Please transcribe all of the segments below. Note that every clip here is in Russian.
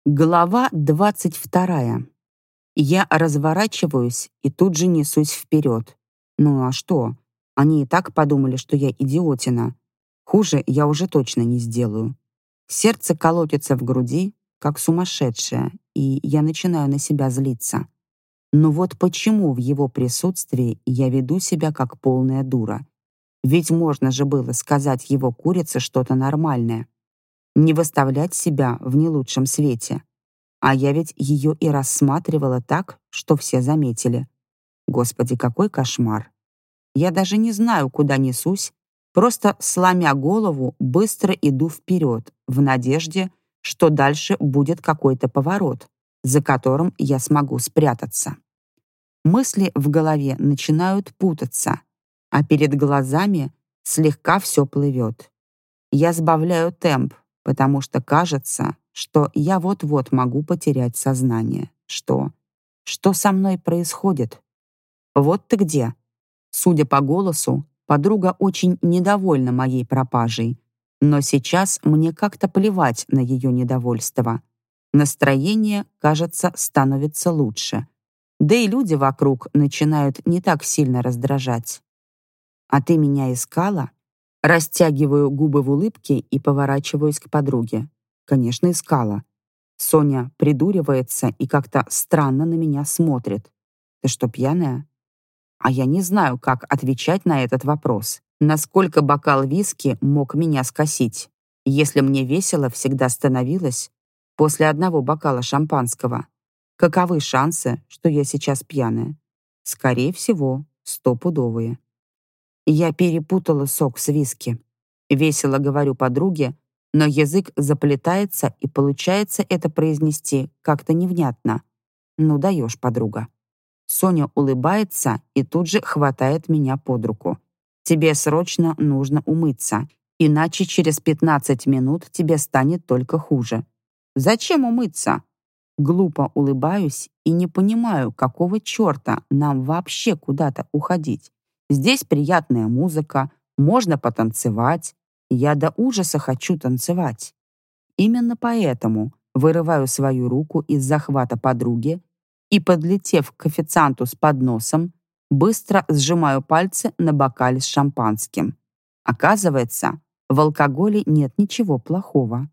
Глава 22. Я разворачиваюсь и тут же несусь вперед. Ну а что? Они и так подумали, что я идиотина. Хуже я уже точно не сделаю. Сердце колотится в груди, как сумасшедшее, и я начинаю на себя злиться. Но вот почему в его присутствии я веду себя как полная дура? Ведь можно же было сказать его курице что-то нормальное. Не выставлять себя в не лучшем свете. А я ведь ее и рассматривала так, что все заметили. Господи, какой кошмар. Я даже не знаю, куда несусь, просто, сломя голову, быстро иду вперед, в надежде, что дальше будет какой-то поворот, за которым я смогу спрятаться. Мысли в голове начинают путаться, а перед глазами слегка все плывет. Я сбавляю темп, потому что кажется, что я вот-вот могу потерять сознание. Что? Что со мной происходит? Вот ты где. Судя по голосу, подруга очень недовольна моей пропажей, но сейчас мне как-то плевать на ее недовольство. Настроение, кажется, становится лучше. Да и люди вокруг начинают не так сильно раздражать. «А ты меня искала?» Растягиваю губы в улыбке и поворачиваюсь к подруге. Конечно, искала. Соня придуривается и как-то странно на меня смотрит. «Ты что, пьяная?» А я не знаю, как отвечать на этот вопрос. Насколько бокал виски мог меня скосить? Если мне весело всегда становилось после одного бокала шампанского. Каковы шансы, что я сейчас пьяная? Скорее всего, стопудовые. Я перепутала сок с виски. Весело говорю подруге, но язык заплетается, и получается это произнести как-то невнятно. Ну даешь, подруга. Соня улыбается и тут же хватает меня под руку. Тебе срочно нужно умыться, иначе через 15 минут тебе станет только хуже. Зачем умыться? Глупо улыбаюсь и не понимаю, какого черта нам вообще куда-то уходить. Здесь приятная музыка, можно потанцевать. Я до ужаса хочу танцевать. Именно поэтому вырываю свою руку из захвата подруги и, подлетев к официанту с подносом, быстро сжимаю пальцы на бокале с шампанским. Оказывается, в алкоголе нет ничего плохого.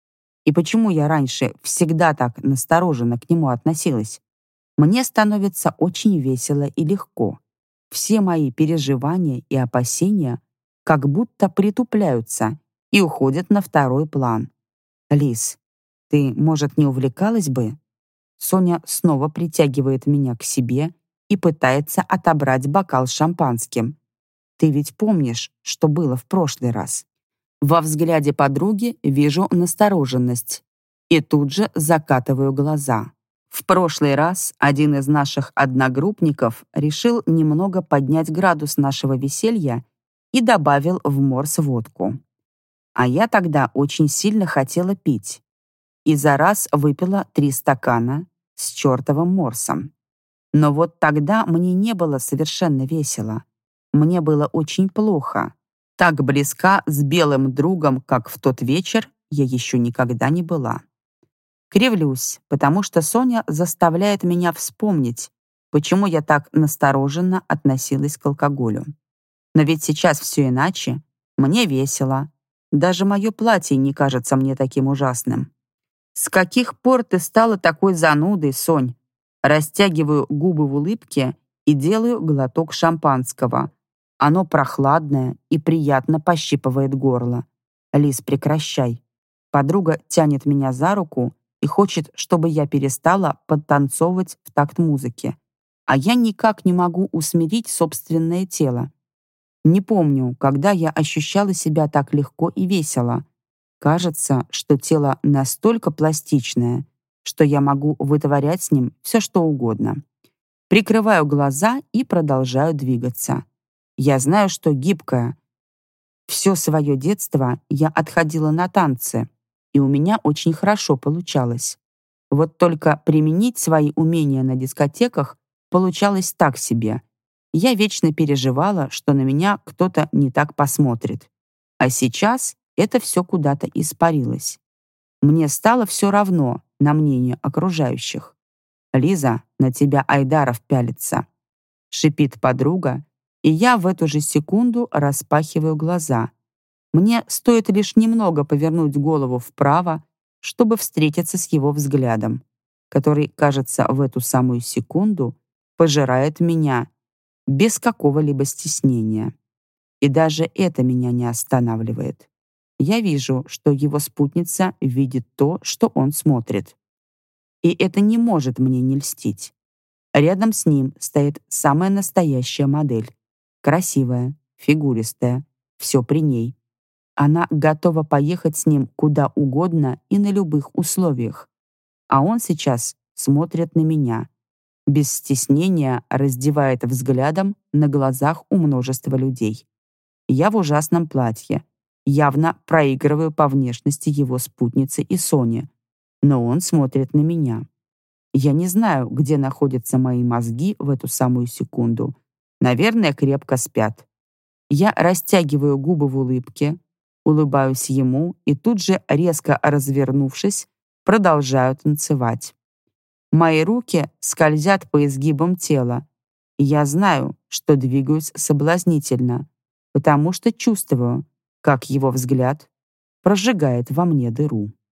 И почему я раньше всегда так настороженно к нему относилась? Мне становится очень весело и легко. Все мои переживания и опасения как будто притупляются и уходят на второй план. «Лис, ты, может, не увлекалась бы?» Соня снова притягивает меня к себе и пытается отобрать бокал с шампанским. «Ты ведь помнишь, что было в прошлый раз?» Во взгляде подруги вижу настороженность и тут же закатываю глаза. В прошлый раз один из наших одногруппников решил немного поднять градус нашего веселья и добавил в морс водку. А я тогда очень сильно хотела пить и за раз выпила 3 стакана с чертовым морсом. Но вот тогда мне не было совершенно весело. Мне было очень плохо. Так близка с белым другом, как в тот вечер, я еще никогда не была. Кривлюсь, потому что Соня заставляет меня вспомнить, почему я так настороженно относилась к алкоголю. Но ведь сейчас все иначе. Мне весело. Даже мое платье не кажется мне таким ужасным. «С каких пор ты стала такой занудой, Сонь?» Растягиваю губы в улыбке и делаю глоток шампанского. Оно прохладное и приятно пощипывает горло. «Лис, прекращай». Подруга тянет меня за руку и хочет, чтобы я перестала подтанцовывать в такт музыки. А я никак не могу усмирить собственное тело. Не помню, когда я ощущала себя так легко и весело. Кажется, что тело настолько пластичное, что я могу вытворять с ним все, что угодно. Прикрываю глаза и продолжаю двигаться. Я знаю, что гибкая. Все свое детство я отходила на танцы, и у меня очень хорошо получалось. Вот только применить свои умения на дискотеках получалось так себе. Я вечно переживала, что на меня кто-то не так посмотрит. А сейчас это все куда-то испарилось. Мне стало все равно, на мнение окружающих. «Лиза, на тебя Айдаров пялится», — шипит подруга, и я в эту же секунду распахиваю глаза. Мне стоит лишь немного повернуть голову вправо, чтобы встретиться с его взглядом, который, кажется, в эту самую секунду пожирает меня без какого-либо стеснения. И даже это меня не останавливает. Я вижу, что его спутница видит то, что он смотрит. И это не может мне не льстить. Рядом с ним стоит самая настоящая модель. Красивая, фигуристая, все при ней. Она готова поехать с ним куда угодно и на любых условиях. А он сейчас смотрит на меня. Без стеснения раздевает взглядом на глазах у множества людей. Я в ужасном платье. Явно проигрываю по внешности его спутницы и Соне. Но он смотрит на меня. Я не знаю, где находятся мои мозги в эту самую секунду. Наверное, крепко спят. Я растягиваю губы в улыбке, улыбаюсь ему и тут же, резко развернувшись, продолжаю танцевать. Мои руки скользят по изгибам тела, и я знаю, что двигаюсь соблазнительно, потому что чувствую, как его взгляд прожигает во мне дыру.